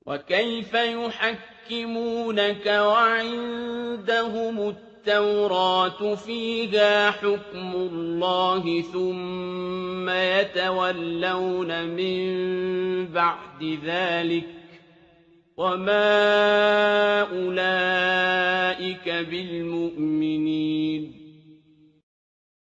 وكيف يحكمونك وعندهم التوراة فيها حكم الله ثم يتولون من بعد ذلك وما أولئك بالمؤمنين